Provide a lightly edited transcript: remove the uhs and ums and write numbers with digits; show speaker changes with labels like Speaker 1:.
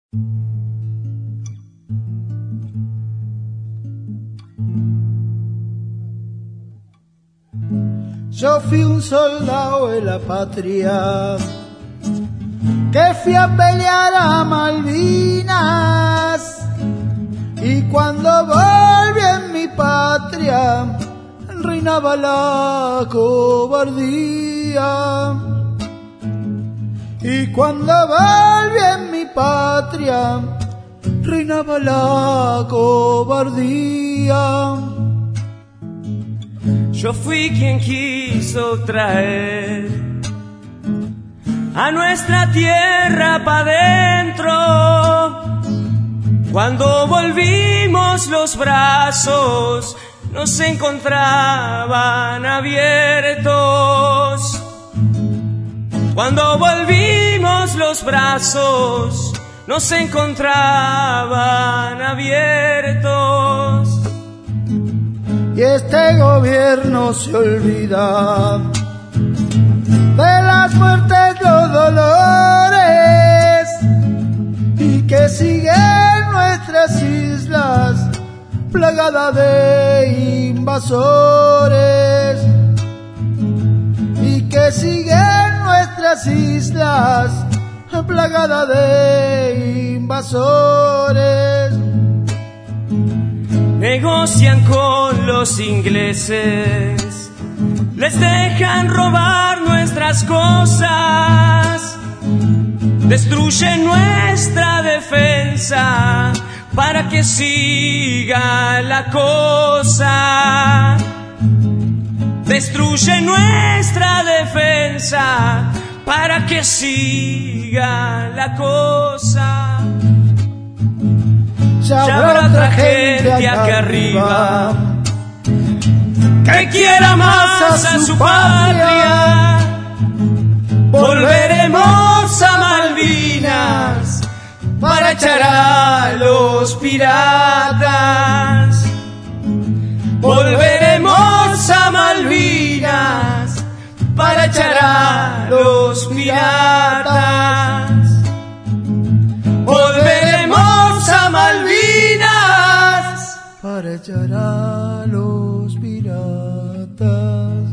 Speaker 1: Yo fui un soldado de la patria que fui a pelear a Malvinas, y cuando volví en mi patria reinaba la cobardía. Y cuando volví en mi patria reinaba la cobardía.
Speaker 2: Yo fui quien quiso traer a nuestra tierra pa' dentro. Cuando volvimos los brazos nos encontraban abiertos. Cuando volvimos los brazos nos encontraban abiertos.
Speaker 1: Y este gobierno se olvida de las muertes, los dolores, y que siguen nuestras islas plagadas de invasores, y que siguen nuestras islas plagadas de invasores.
Speaker 2: Negocian con los ingleses, les dejan robar nuestras cosas, destruyen nuestra defensa para que siga la cosa. Destruyen nuestra defensa para que siga la cosa. Ya habrá otra gente acá arriba que quiera más a su patria. Volveremos a Malvinas para echar a los piratas. Volveremos a Malvinas para echar a los piratas. Volveremos a Malvinas
Speaker 1: para echar a los piratas.